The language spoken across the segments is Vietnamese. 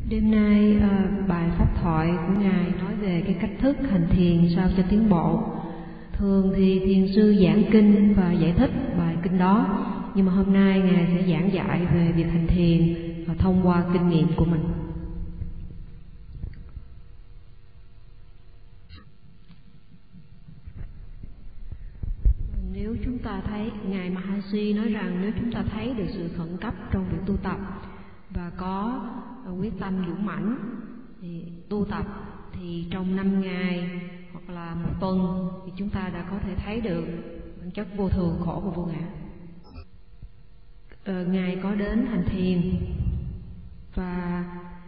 Đêm nay bài pháp thoại của Ngài nói về cái cách thức hành thiền sao cho tiến bộ. Thường thì thiền sư giảng kinh và giải thích bài kinh đó, nhưng mà hôm nay Ngài sẽ giảng dạy về việc hành thiền và thông qua kinh nghiệm của mình. Nếu chúng ta thấy, Ngài Mahasi nói rằng nếu chúng ta thấy được sự khẩn cấp trong việc tu tập và có quyết tâm dũng mãnh thì tu tập, thì trong 5 ngày hoặc là 1 tuần thì chúng ta đã có thể thấy được bản chất vô thường, khổ và vô ngã. Ngài có đến hành thiền và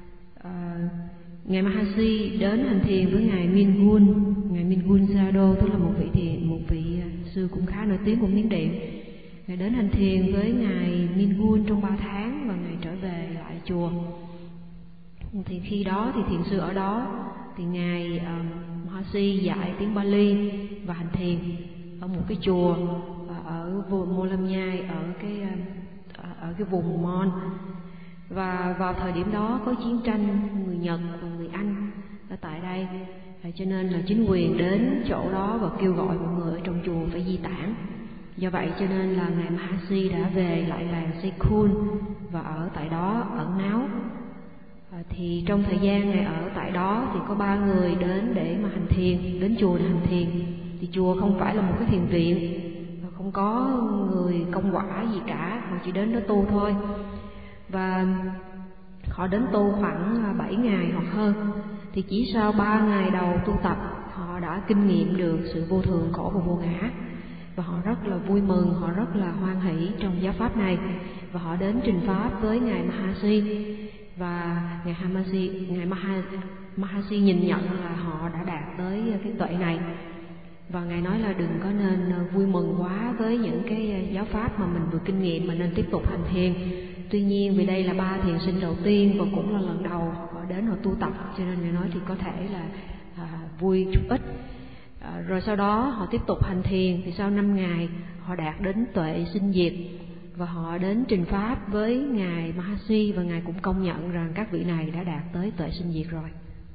Ngài Mahasi đến hành thiền với Ngài Mingun. Ngài Mingun Sado tức là một vị sư cũng khá nổi tiếng của Miến Điện. Ngài đến hành thiền với Ngài Mingun trong 3 tháng và Ngài trở về lại chùa. Thì khi đó thì thiền sư ở đó thì Ngài Mahasi dạy tiếng Pali và hành thiền ở một cái chùa ở vùng Molam Nhai, ở cái vùng Mon. Và vào thời điểm đó có chiến tranh người Nhật và người Anh ở tại đây, cho nên là chính quyền đến chỗ đó và kêu gọi mọi người ở trong chùa phải di tản. Do vậy cho nên là Ngài Mahasi đã về lại làng Sekun và ở tại đó ẩn náu. Thì trong thời gian Ngài ở tại đó thì có 3 người đến để mà hành thiền, đến chùa để hành thiền. Thì chùa không phải là một cái thiền viện, không có người công quả gì cả, họ chỉ đến đó tu thôi. Và họ đến tu khoảng 7 ngày hoặc hơn. Thì chỉ sau 3 ngày đầu tu tập, họ đã kinh nghiệm được sự vô thường, khổ và vô ngã. Và họ rất là vui mừng, họ rất là hoan hỷ trong giáo pháp này. Và họ đến trình pháp với Ngài Mahasi. Và Ngài Mahasi nhìn nhận là họ đã đạt tới cái tuệ này. Và Ngài nói là đừng có nên vui mừng quá với những cái giáo pháp mà mình vừa kinh nghiệm, mà nên tiếp tục hành thiền. Tuy nhiên vì đây là 3 thiền sinh đầu tiên và cũng là lần đầu họ đến họ tu tập, cho nên Ngài nói thì có thể là vui chút ít. Rồi sau đó họ tiếp tục hành thiền, thì sau 5 ngày họ đạt đến tuệ sinh diệt. Và họ đến trình pháp với Ngài Mahasi và Ngài cũng công nhận rằng các vị này đã đạt tới tuệ sinh diệt rồi.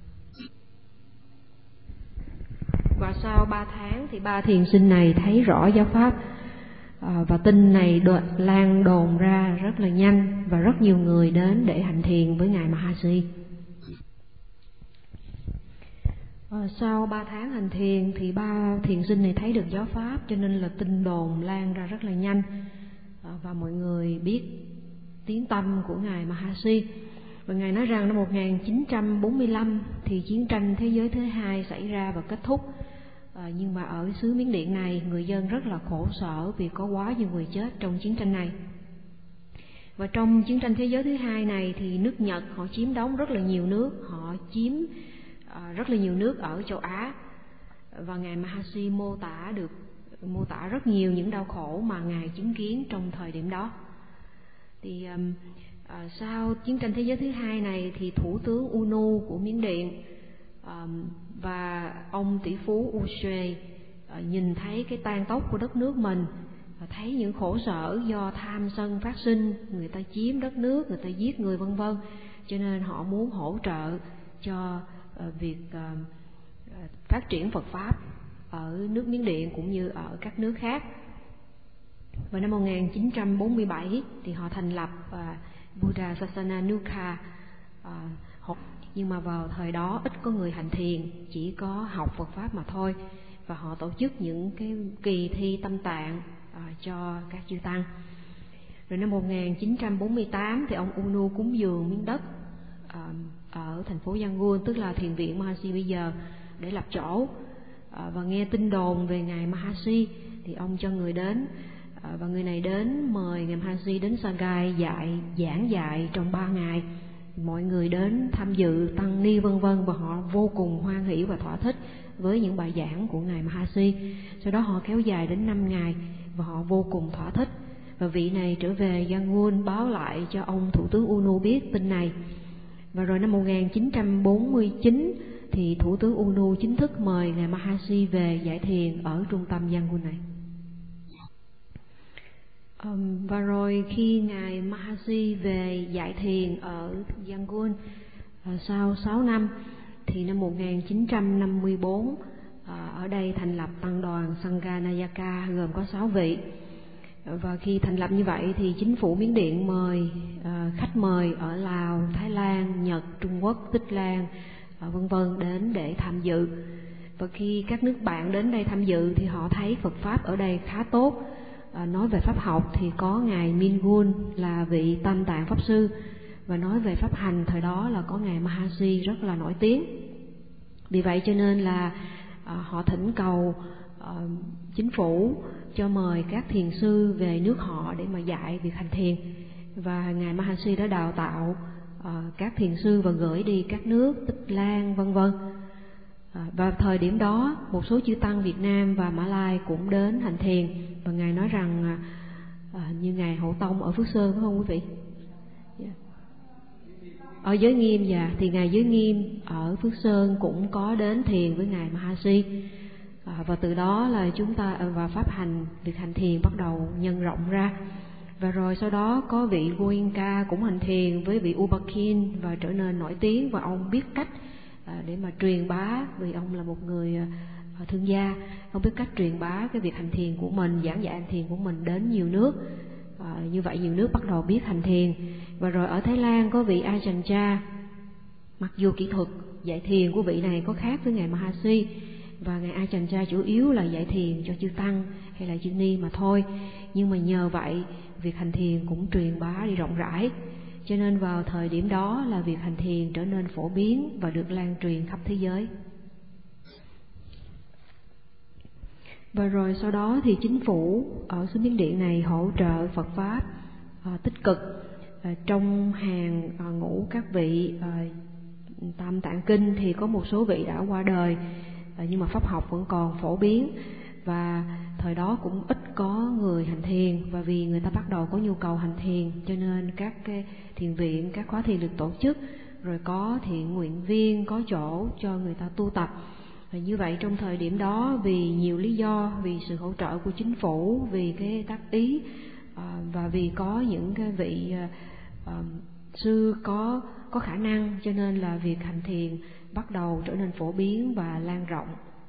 Và sau 3 tháng thì 3 thiền sinh này thấy rõ giáo pháp, và tin này lan đồn ra rất là nhanh và rất nhiều người đến để hành thiền với Ngài Mahasi. Sau 3 tháng hành thiền thì 3 thiền sinh này thấy được giáo pháp, cho nên là tin đồn lan ra rất là nhanh. Và mọi người biết tiếng tăm của Ngài Mahasi. Và Ngài nói rằng năm 1945 thì chiến tranh thế giới thứ 2 xảy ra và kết thúc. Nhưng mà ở xứ Miến Điện này, người dân rất là khổ sở vì có quá nhiều người chết trong chiến tranh này. Và trong chiến tranh thế giới thứ 2 này thì nước Nhật họ chiếm đóng rất là nhiều nước, họ chiếm rất là nhiều nước ở châu Á. Và Ngài Mahasi mô tả rất nhiều những đau khổ mà Ngài chứng kiến trong thời điểm đó. Thì sau chiến tranh thế giới thứ 2 này thì Thủ tướng UNU của Miến Điện và ông tỷ phú Usue nhìn thấy cái tang tốc của đất nước mình, và thấy những khổ sở do tham sân phát sinh, người ta chiếm đất nước, người ta giết người vân vân, cho nên họ muốn hỗ trợ cho việc phát triển Phật pháp ở nước Miến Điện cũng như ở các nước khác. Vào năm 1947 thì họ thành lập Buddha Sasana Nukha, nhưng mà vào thời đó ít có người hành thiền, chỉ có học Phật pháp mà thôi. Và họ tổ chức những cái kỳ thi tâm tạng cho các chư tăng. Rồi năm 1948 thì ông UNU cúng dường miếng đất ở thành phố Yangon, tức là thiền viện Mahasi bây giờ, để lập chỗ. Và nghe tin đồn về Ngài Mahasi thì ông cho người đến, và người này đến mời Ngài Mahasi đến Sagai giảng dạy trong 3 ngày. Mọi người đến tham dự, tăng ni vân vân, và họ vô cùng hoan hỷ và thỏa thích với những bài giảng của Ngài Mahasi. Sau đó họ kéo dài đến 5 ngày và họ vô cùng thỏa thích. Và vị này trở về Yangon báo lại cho ông Thủ tướng UNU biết tin này. Và rồi năm 1949 thì Thủ tướng UNU chính thức mời Ngài Mahasi về dạy thiền ở trung tâm Yangon này. Và rồi khi Ngài Mahasi về dạy thiền ở Yangon Sau 6 năm thì năm 1954 ở đây thành lập tăng đoàn Sangha Nayaka gồm có 6 vị. Và khi thành lập như vậy thì chính phủ Miến Điện mời khách mời ở Lào, Thái Lan, Nhật, Trung Quốc, Tích Lan vân vân đến để tham dự. Và khi các nước bạn đến đây tham dự thì họ thấy Phật pháp ở đây khá tốt. Nói về pháp học thì có ngài Mingun là vị Tam Tạng pháp sư, và nói về pháp hành thời đó là có ngài Mahasi rất là nổi tiếng. Vì vậy cho nên là họ thỉnh cầu chính phủ cho mời các thiền sư về nước họ để mà dạy việc hành thiền. Và ngài Mahasi đã đào tạo các thiền sư và gửi đi các nước Tích Lan vân vân. Và thời điểm đó một số chư tăng Việt Nam và Mã Lai cũng đến hành thiền. Và ngài nói rằng như ngài Hậu Tông ở Phước Sơn phải không quý vị? Ở Giới Nghiêm thì ngài Giới Nghiêm ở Phước Sơn cũng có đến thiền với ngài Mahasi. Và từ đó là chúng ta và pháp hành, việc hành thiền bắt đầu nhân rộng ra. Và rồi sau đó có vị Goenka cũng hành thiền với vị Ubakin và trở nên nổi tiếng, và ông biết cách để mà truyền bá, vì ông là một người thương gia, ông biết cách truyền bá cái việc hành thiền của mình, giảng dạy hành thiền của mình đến nhiều nước. Như vậy nhiều nước bắt đầu biết hành thiền. Và rồi ở Thái Lan có vị Ajahn Chah, mặc dù kỹ thuật dạy thiền của vị này có khác với ngài Mahasi, và ngài Ajahn Chah chủ yếu là dạy thiền cho chư tăng hay là chư ni mà thôi, nhưng mà nhờ vậy việc hành thiền cũng truyền bá đi rộng rãi. Cho nên vào thời điểm đó là việc hành thiền trở nên phổ biến và được lan truyền khắp thế giới. Và rồi sau đó thì chính phủ ở xứ Miến Điện này hỗ trợ Phật pháp tích cực. Trong hàng ngũ các vị Tam Tạng Kinh thì có một số vị đã qua đời, nhưng mà pháp học vẫn còn phổ biến. Và thời đó cũng ít có người hành thiền, và vì người ta bắt đầu có nhu cầu hành thiền cho nên các cái thiền viện, các khóa thiền được tổ chức, rồi có thiện nguyện viên, có chỗ cho người ta tu tập. Và như vậy trong thời điểm đó vì nhiều lý do, vì sự hỗ trợ của chính phủ, vì cái tác ý, và vì có những cái vị sư có khả năng, cho nên là việc hành thiền bắt đầu trở nên phổ biến và lan rộng.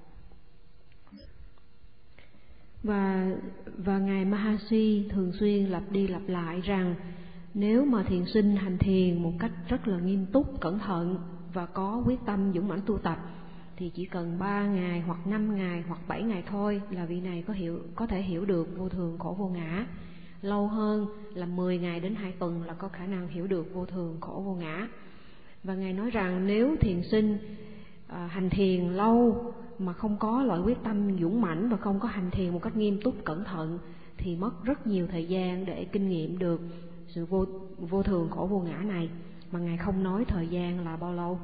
Và ngài Mahasi thường xuyên lặp đi lặp lại rằng nếu mà thiền sinh hành thiền một cách rất là nghiêm túc, cẩn thận và có quyết tâm dũng mãnh tu tập thì chỉ cần 3 ngày hoặc 5 ngày hoặc 7 ngày thôi là vị này có thể hiểu được vô thường khổ vô ngã. Lâu hơn là 10 ngày đến 2 tuần là có khả năng hiểu được vô thường khổ vô ngã. Và ngài nói rằng nếu thiền sinh hành thiền lâu mà không có loại quyết tâm dũng mãnh và không có hành thiền một cách nghiêm túc cẩn thận thì mất rất nhiều thời gian để kinh nghiệm được sự vô thường khổ vô ngã này, mà ngài không nói thời gian là bao lâu.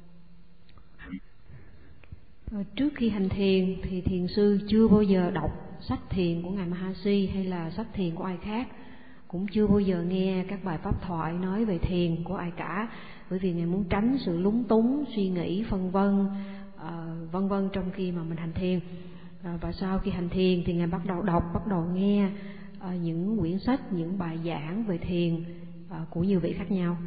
Trước khi hành thiền thì thiền sư chưa bao giờ đọc sách thiền của ngài Mahasi hay là sách thiền của ai khác, cũng chưa bao giờ nghe các bài pháp thoại nói về thiền của ai cả, bởi vì ngài muốn tránh sự lúng túng, suy nghĩ phân vân vân trong khi mà mình hành thiền. Và sau khi hành thiền thì ngài bắt đầu đọc, bắt đầu nghe những quyển sách, những bài giảng về thiền của nhiều vị khác nhau.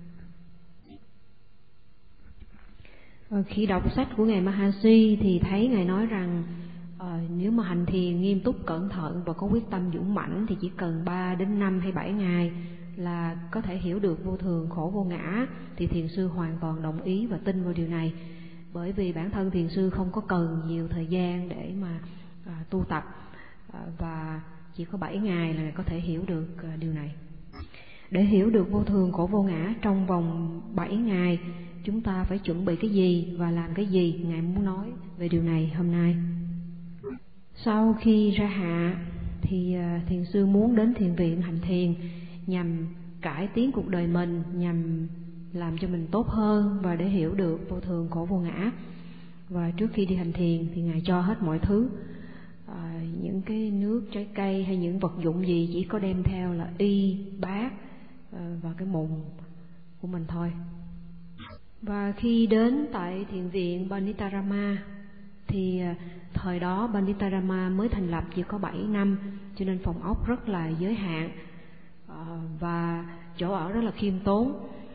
Khi đọc sách của ngài Mahasi thì thấy ngài nói rằng nếu mà hành thiền nghiêm túc cẩn thận và có quyết tâm dũng mãnh thì chỉ cần 3 đến 5 hay 7 ngày là có thể hiểu được vô thường khổ vô ngã. Thì thiền sư hoàn toàn đồng ý và tin vào điều này, bởi vì bản thân thiền sư không có cần nhiều thời gian để mà tu tập, và chỉ có 7 ngày là có thể hiểu được điều này. Để hiểu được vô thường khổ vô ngã trong vòng 7 ngày, chúng ta phải chuẩn bị cái gì và làm cái gì? Ngài muốn nói về điều này hôm nay. Sau khi ra hạ thì thiền sư muốn đến thiền viện hành thiền nhằm cải tiến cuộc đời mình, nhằm làm cho mình tốt hơn và để hiểu được vô thường khổ vô ngã. Và trước khi đi hành thiền thì ngài cho hết mọi thứ, những cái nước, trái cây hay những vật dụng gì chỉ có đem theo là y, bát và cái mùng của mình thôi. Và khi đến tại thiền viện Panitarama thì thời đó Panitarama mới thành lập chỉ có 7 năm, cho nên phòng ốc rất là giới hạn và chỗ ở rất là khiêm tốn.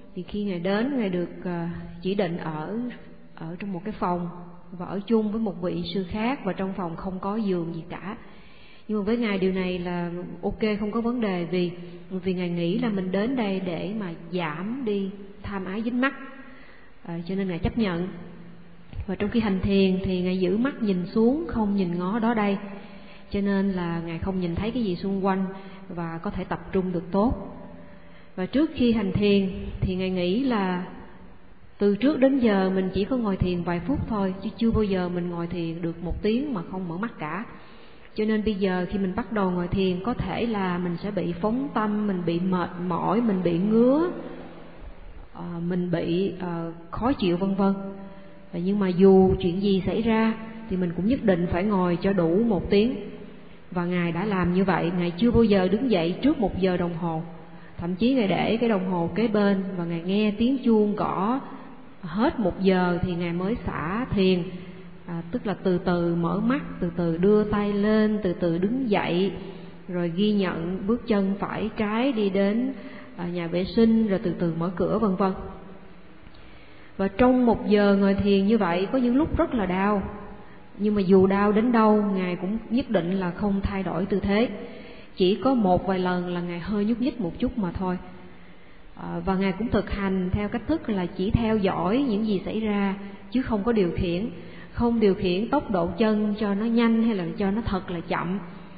Thì khi Ngài đến, Ngài được chỉ định ở trong một cái phòng và ở chung với một vị sư khác, và trong phòng không có giường gì cả. Nhưng mà với Ngài điều này là ok, không có vấn đề, vì Ngài nghĩ là mình đến đây để mà giảm đi tham ái dính mắc, cho nên Ngài chấp nhận. Và trong khi hành thiền thì Ngài giữ mắt nhìn xuống, không nhìn ngó đó đây, cho nên là Ngài không nhìn thấy cái gì xung quanh và có thể tập trung được tốt. Và trước khi hành thiền thì Ngài nghĩ là từ trước đến giờ mình chỉ có ngồi thiền vài phút thôi, chứ chưa bao giờ mình ngồi thiền được 1 tiếng mà không mở mắt cả. Cho nên bây giờ khi mình bắt đầu ngồi thiền, có thể là mình sẽ bị phóng tâm, mình bị mệt mỏi, mình bị ngứa, mình bị khó chịu vân vân. Nhưng mà dù chuyện gì xảy ra thì mình cũng nhất định phải ngồi cho đủ 1 tiếng. Và Ngài đã làm như vậy, Ngài chưa bao giờ đứng dậy trước 1 giờ đồng hồ. Thậm chí Ngài để cái đồng hồ kế bên và Ngài nghe tiếng chuông gõ hết 1 giờ thì Ngài mới xả thiền. Tức là từ từ mở mắt, từ từ đưa tay lên, từ từ đứng dậy, rồi ghi nhận bước chân phải trái đi đến nhà vệ sinh, rồi từ từ mở cửa vân vân. Và trong 1 giờ ngồi thiền như vậy, có những lúc rất là đau, nhưng mà dù đau đến đâu, Ngài cũng nhất định là không thay đổi tư thế. Chỉ có một vài lần là Ngài hơi nhúc nhích một chút mà thôi. Và Ngài cũng thực hành theo cách thức là chỉ theo dõi những gì xảy ra, chứ không có điều khiển. Không điều khiển tốc độ chân cho nó nhanh hay là cho nó thật là chậm.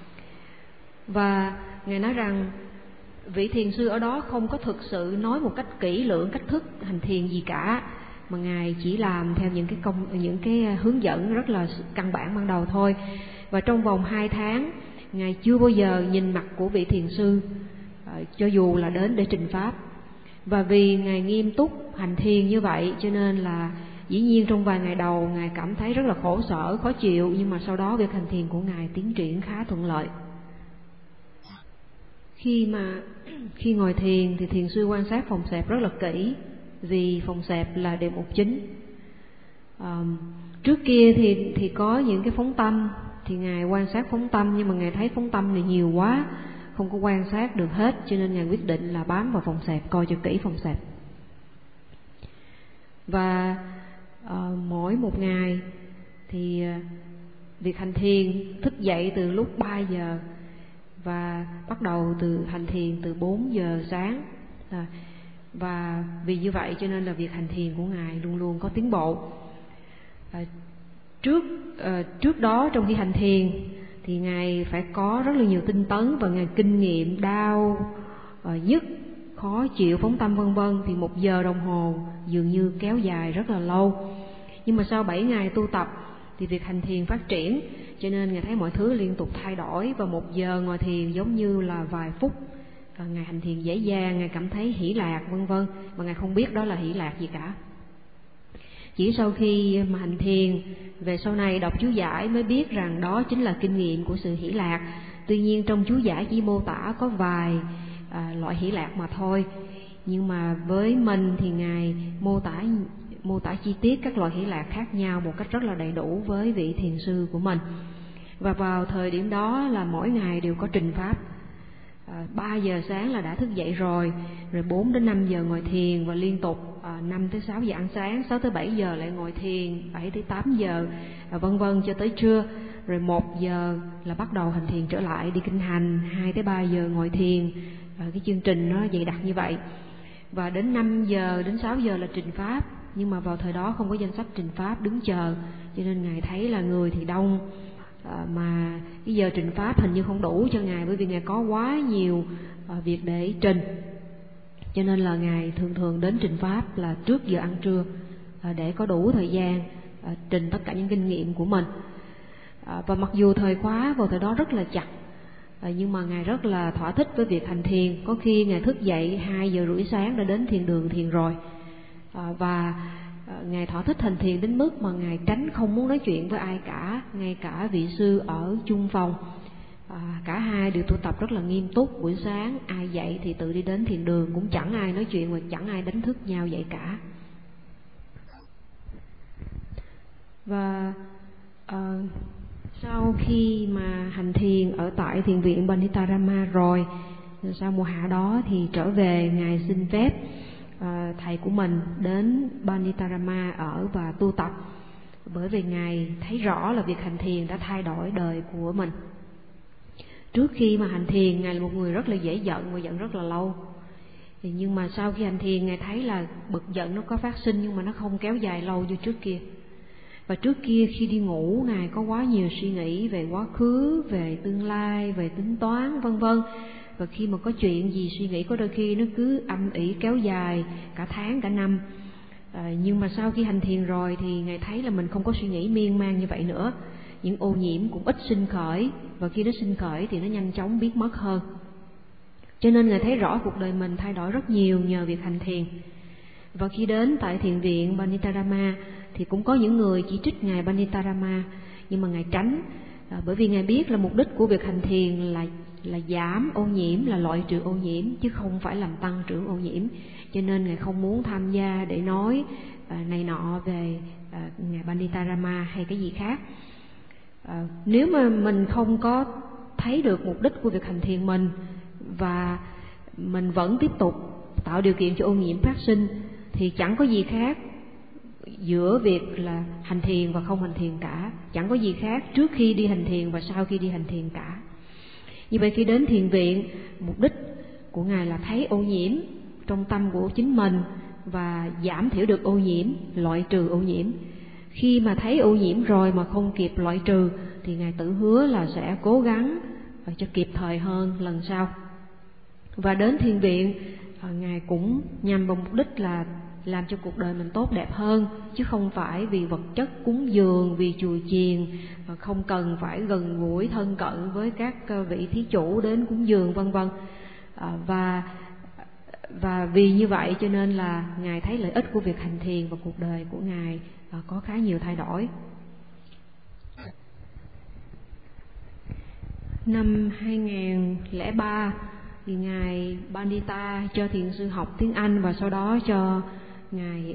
Và Ngài nói rằng vị thiền sư ở đó không có thực sự nói một cách kỹ lưỡng cách thức hành thiền gì cả, mà Ngài chỉ làm theo những cái hướng dẫn rất là căn bản ban đầu thôi. Và trong vòng 2 tháng, Ngài chưa bao giờ nhìn mặt của vị thiền sư, cho dù là đến để trình pháp. Và vì Ngài nghiêm túc hành thiền như vậy, cho nên là dĩ nhiên trong vài ngày đầu Ngài cảm thấy rất là khổ sở, khó chịu, nhưng mà sau đó việc hành thiền của Ngài tiến triển khá thuận lợi. Khi ngồi thiền thì thiền sư quan sát phòng xẹp rất là kỹ, vì phòng xẹp là đề mục chính. Trước kia thì có những cái phóng tâm, thì Ngài quan sát phóng tâm, nhưng mà Ngài thấy phóng tâm này nhiều quá, không có quan sát được hết, cho nên Ngài quyết định là bám vào phòng xẹp, coi cho kỹ phòng xẹp. Và mỗi một ngày thì việc hành thiền thức dậy từ lúc 3 giờ và bắt đầu hành thiền từ 4 giờ sáng. Và vì như vậy cho nên là việc hành thiền của Ngài luôn luôn có tiến bộ. Trước đó trong khi hành thiền thì Ngài phải có rất là nhiều tinh tấn, và Ngài kinh nghiệm đau, nhức, khó chịu, phóng tâm vân vân, thì 1 giờ đồng hồ dường như kéo dài rất là lâu. Nhưng mà sau 7 ngày tu tập thì việc hành thiền phát triển, cho nên Ngài thấy mọi thứ liên tục thay đổi, và 1 giờ ngồi thiền giống như là vài phút. Ngài hành thiền dễ dàng, Ngài cảm thấy hỷ lạc vân vân, mà Ngài không biết đó là hỷ lạc gì cả. Chỉ sau khi mà hành thiền, về sau này đọc chú giải mới biết rằng đó chính là kinh nghiệm của sự hỷ lạc. Tuy nhiên trong chú giải chỉ mô tả có vài loại hỷ lạc mà thôi. Nhưng mà với mình thì Ngài mô tả chi tiết các loại hỷ lạc khác nhau một cách rất là đầy đủ với vị thiền sư của mình. Và vào thời điểm đó là mỗi ngày đều có trình pháp. 3 giờ sáng là đã thức dậy rồi 4 đến 5 giờ ngồi thiền, và liên tục 5 tới 6 giờ ăn sáng, 6 tới 7 giờ lại ngồi thiền, 7 tới 8 giờ vân vân cho tới trưa. Rồi 1 giờ là bắt đầu hành thiền trở lại, đi kinh hành, 2 tới 3 giờ ngồi thiền. Cái chương trình nó dày đặc như vậy. Và đến 5 giờ đến 6 giờ là trình pháp, nhưng mà vào thời đó không có danh sách trình pháp đứng chờ, cho nên Ngài thấy là người thì đông, mà cái giờ trình pháp hình như không đủ cho Ngài, bởi vì Ngài có quá nhiều việc để trình. Cho nên là Ngài thường đến trình pháp là trước giờ ăn trưa, để có đủ thời gian trình tất cả những kinh nghiệm của mình. Và mặc dù thời khóa vào thời đó rất là chặt, nhưng mà Ngài rất là thỏa thích với việc hành thiền. Có khi Ngài thức dậy 2 giờ rưỡi sáng đã đến thiền đường thiền rồi. Và Ngài thỏa thích hành thiền đến mức mà Ngài tránh không muốn nói chuyện với ai cả, ngay cả vị sư ở chung phòng. Cả hai đều tu tập rất là nghiêm túc. Buổi sáng ai dậy thì tự đi đến thiền đường, cũng chẳng ai nói chuyện và chẳng ai đánh thức nhau dậy cả. Và sau khi mà hành thiền ở tại thiền viện Panitarama rồi, sau mùa hạ đó thì trở về, Ngài xin phép thầy của mình đến Panitarama ở và tu tập, bởi vì Ngài thấy rõ là việc hành thiền đã thay đổi đời của mình. Trước khi mà hành thiền, Ngài là một người rất là dễ giận và giận rất là lâu. Nhưng mà sau khi hành thiền, Ngài thấy là bực giận nó có phát sinh nhưng mà nó không kéo dài lâu như trước kia. Và trước kia khi đi ngủ, Ngài có quá nhiều suy nghĩ về quá khứ, về tương lai, về tính toán vân vân. Và khi mà có chuyện gì suy nghĩ có đôi khi nó cứ âm ỉ kéo dài cả tháng, cả năm. Nhưng mà sau khi hành thiền rồi thì Ngài thấy là mình không có suy nghĩ miên man như vậy nữa. Những ô nhiễm cũng ít sinh khởi, và khi nó sinh khởi thì nó nhanh chóng biến mất hơn. Cho nên Ngài thấy rõ cuộc đời mình thay đổi rất nhiều nhờ việc hành thiền. Và khi đến tại thiền viện Panitarama thì cũng có những người chỉ trích Ngài Panitarama, nhưng mà Ngài tránh, bởi vì Ngài biết là mục đích của việc hành thiền là giảm ô nhiễm, là loại trừ ô nhiễm, chứ không phải làm tăng trưởng ô nhiễm. Cho nên Ngài không muốn tham gia để nói này nọ về Ngài Panitarama hay cái gì khác. Nếu mà mình không có thấy được mục đích của việc hành thiền mình, và mình vẫn tiếp tục tạo điều kiện cho ô nhiễm phát sinh, thì chẳng có gì khác giữa việc là hành thiền và không hành thiền cả. Chẳng có gì khác trước khi đi hành thiền và sau khi đi hành thiền cả. Như vậy khi đến thiền viện, mục đích của Ngài là thấy ô nhiễm trong tâm của chính mình và giảm thiểu được ô nhiễm, loại trừ ô nhiễm. Khi mà thấy ô nhiễm rồi mà không kịp loại trừ thì Ngài tự hứa là sẽ cố gắng cho kịp thời hơn lần sau. Và đến thiền viện, Ngài cũng nhằm vào mục đích là làm cho cuộc đời mình tốt đẹp hơn, chứ không phải vì vật chất cúng dường, vì chùa chiền, không cần phải gần gũi thân cận với các vị thí chủ đến cúng dường vân vân. Và vì như vậy cho nên là Ngài thấy lợi ích của việc hành thiền và cuộc đời của Ngài có khá nhiều thay đổi. Năm 2003 thì Ngài Pandita cho thiền sư học tiếng Anh, và sau đó cho Ngài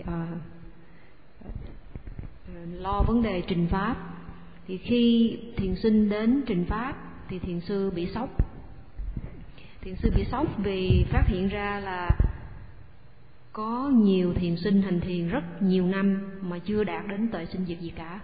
lo vấn đề trình pháp. Thì khi thiền sinh đến trình pháp thì thiền sư bị sốc. Thiền sư bị sốc vì phát hiện ra là có nhiều thiền sinh hành thiền rất nhiều năm mà chưa đạt đến tuệ sinh diệt gì cả.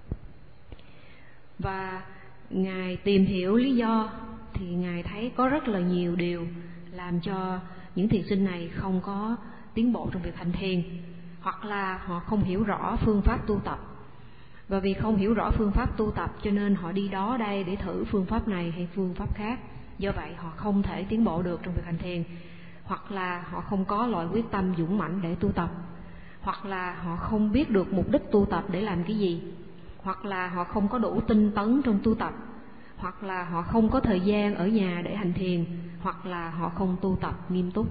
Và Ngài tìm hiểu lý do thì Ngài thấy có rất là nhiều điều làm cho những thiền sinh này không có tiến bộ trong việc hành thiền, hoặc là họ không hiểu rõ phương pháp tu tập. Và vì không hiểu rõ phương pháp tu tập cho nên họ đi đó đây để thử phương pháp này hay phương pháp khác. Do vậy họ không thể tiến bộ được trong việc hành thiền, hoặc là họ không có loại quyết tâm dũng mãnh để tu tập, hoặc là họ không biết được mục đích tu tập để làm cái gì, hoặc là họ không có đủ tinh tấn trong tu tập, hoặc là họ không có thời gian ở nhà để hành thiền, hoặc là họ không tu tập nghiêm túc.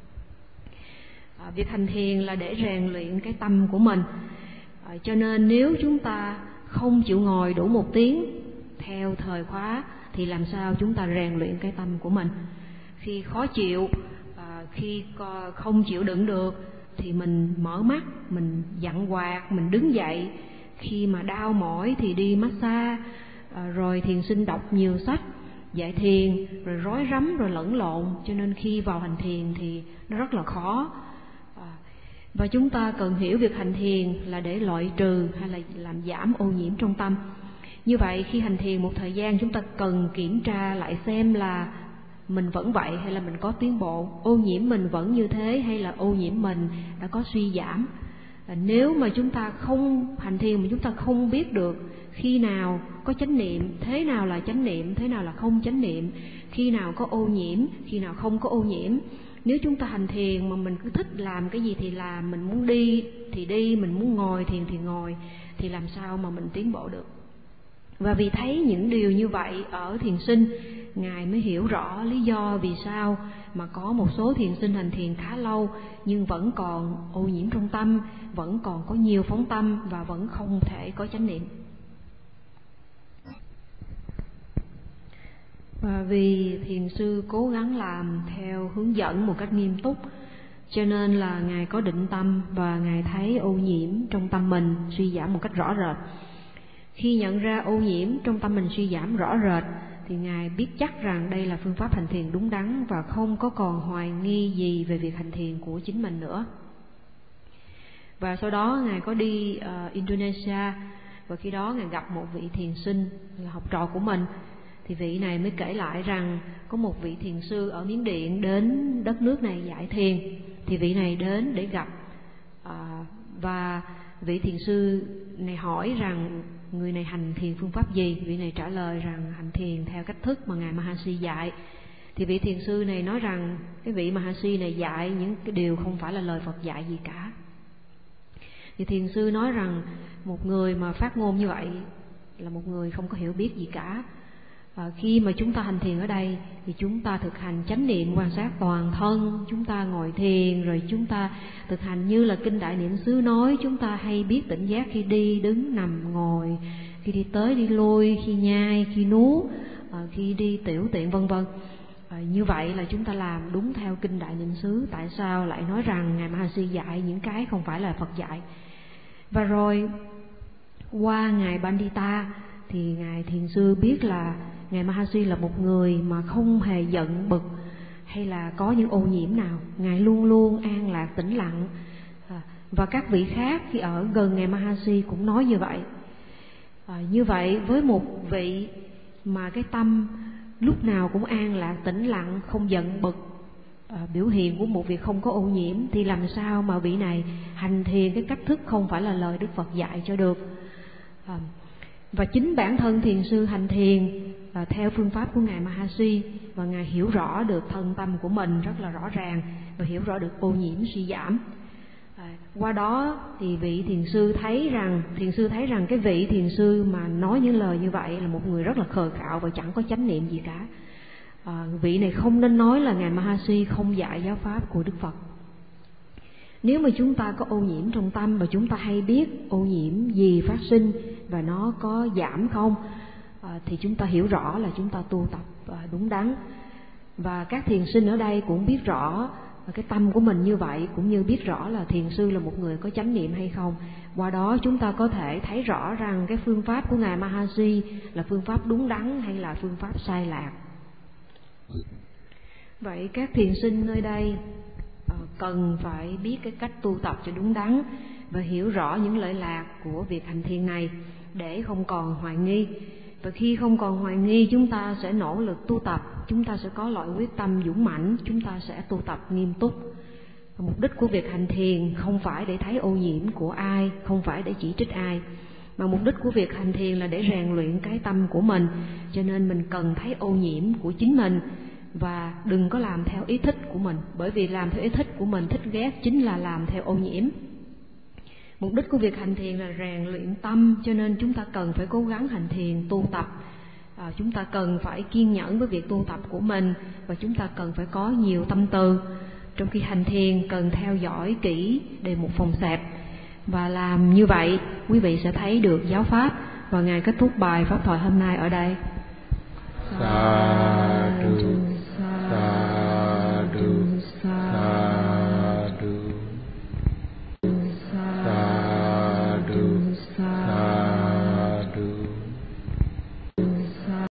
Việc hành thiền là để rèn luyện cái tâm của mình. Cho nên nếu chúng ta không chịu ngồi đủ 1 tiếng theo thời khóa thì làm sao chúng ta rèn luyện cái tâm của mình. Khi khó chịu, khi không chịu đựng được thì mình mở mắt, mình vặn quạt, mình đứng dậy. Khi mà đau mỏi thì đi massage, rồi thiền sinh đọc nhiều sách dạy thiền, rồi rối rắm, rồi lẫn lộn. Cho nên khi vào hành thiền thì nó rất là khó. Và chúng ta cần hiểu việc hành thiền là để loại trừ hay là làm giảm ô nhiễm trong tâm. Như vậy khi hành thiền một thời gian, chúng ta cần kiểm tra lại xem là mình vẫn vậy hay là mình có tiến bộ, ô nhiễm mình vẫn như thế hay là ô nhiễm mình đã có suy giảm. Nếu mà chúng ta không hành thiền mà chúng ta không biết được khi nào có chánh niệm, thế nào là chánh niệm, thế nào là không chánh niệm, khi nào có ô nhiễm, khi nào không có ô nhiễm. Nếu chúng ta hành thiền mà mình cứ thích làm cái gì thì làm, mình muốn đi thì đi, mình muốn ngồi thiền thì ngồi, thì làm sao mà mình tiến bộ được. Và vì thấy những điều như vậy ở thiền sinh, Ngài mới hiểu rõ lý do vì sao mà có một số thiền sinh hành thiền khá lâu nhưng vẫn còn ô nhiễm trong tâm, vẫn còn có nhiều phóng tâm và vẫn không thể có chánh niệm. Và vì thiền sư cố gắng làm theo hướng dẫn một cách nghiêm túc, cho nên là Ngài có định tâm và Ngài thấy ô nhiễm trong tâm mình suy giảm một cách rõ rệt. Khi nhận ra ô nhiễm trong tâm mình suy giảm rõ rệt thì Ngài biết chắc rằng đây là phương pháp hành thiền đúng đắn và không có còn hoài nghi gì về việc hành thiền của chính mình nữa. Và sau đó Ngài có đi Indonesia, và khi đó Ngài gặp một vị thiền sinh là học trò của mình. Thì vị này mới kể lại rằng có một vị thiền sư ở Miến Điện đến đất nước này dạy thiền. Thì vị này đến để gặp, và vị thiền sư này hỏi rằng người này hành thiền phương pháp gì. Vị này trả lời rằng hành thiền theo cách thức mà Ngài Mahasi dạy. Thì vị thiền sư này nói rằng cái vị Mahasi này dạy những cái điều không phải là lời Phật dạy gì cả. Thì thiền sư nói rằng một người mà phát ngôn như vậy là một người không có hiểu biết gì cả. Khi mà chúng ta hành thiền ở đây thì chúng ta thực hành chánh niệm quan sát toàn thân, chúng ta ngồi thiền, rồi chúng ta thực hành như là Kinh Đại Niệm xứ nói, chúng ta hay biết tỉnh giác khi đi, đứng, nằm, ngồi, khi đi tới đi lui, khi nhai, khi nuốt, khi đi tiểu tiện vân vân. Như vậy là chúng ta làm đúng theo Kinh Đại Niệm xứ. Tại sao lại nói rằng Ngài Mahasi dạy những cái không phải là Phật dạy? Và rồi qua Ngài Pandita thì Ngài thiền sư biết là Ngài Mahasi là một người mà không hề giận bực hay là có những ô nhiễm nào. Ngài luôn luôn an lạc tĩnh lặng. Và các vị khác khi ở gần Ngài Mahasi cũng nói như vậy. Như vậy với một vị mà cái tâm lúc nào cũng an lạc tĩnh lặng, không giận bực, biểu hiện của một việc không có ô nhiễm, thì làm sao mà vị này hành thiền cái cách thức không phải là lời Đức Phật dạy cho được. Và chính bản thân thiền sư hành thiền theo phương pháp của Ngài Mahasi, và Ngài hiểu rõ được thân tâm của mình rất là rõ ràng, và hiểu rõ được ô nhiễm suy giảm. Qua đó thì vị thiền sư thấy rằng cái vị thiền sư mà nói những lời như vậy là một người rất là khờ khạo và chẳng có chánh niệm gì cả. Vị này không nên nói là Ngài Mahasi không dạy giáo pháp của Đức Phật. Nếu mà chúng ta có ô nhiễm trong tâm và chúng ta hay biết ô nhiễm gì phát sinh và nó có giảm không, thì chúng ta hiểu rõ là chúng ta tu tập đúng đắn. Và các thiền sinh ở đây cũng biết rõ cái tâm của mình như vậy, cũng như biết rõ là thiền sư là một người có chánh niệm hay không. Qua đó chúng ta có thể thấy rõ rằng cái phương pháp của Ngài Mahasi là phương pháp đúng đắn hay là phương pháp sai lạc. Vậy các thiền sinh nơi đây cần phải biết cái cách tu tập cho đúng đắn và hiểu rõ những lợi lạc của việc hành thiền này để không còn hoài nghi. Và khi không còn hoài nghi, chúng ta sẽ nỗ lực tu tập, chúng ta sẽ có loại quyết tâm dũng mãnh, chúng ta sẽ tu tập nghiêm túc. Mục đích của việc hành thiền không phải để thấy ô nhiễm của ai, không phải để chỉ trích ai, mà mục đích của việc hành thiền là để rèn luyện cái tâm của mình. Cho nên mình cần thấy ô nhiễm của chính mình và đừng có làm theo ý thích của mình, bởi vì làm theo ý thích của mình, thích ghét chính là làm theo ô nhiễm. Mục đích của việc hành thiền là rèn luyện tâm, cho nên chúng ta cần phải cố gắng hành thiền tu tập. Chúng ta cần phải kiên nhẫn với việc tu tập của mình, và chúng ta cần phải có nhiều tâm từ. Trong khi hành thiền cần theo dõi kỹ đề mục phòng xẹp, và làm như vậy quý vị sẽ thấy được giáo pháp. Và Ngài kết thúc bài pháp thoại hôm nay ở đây.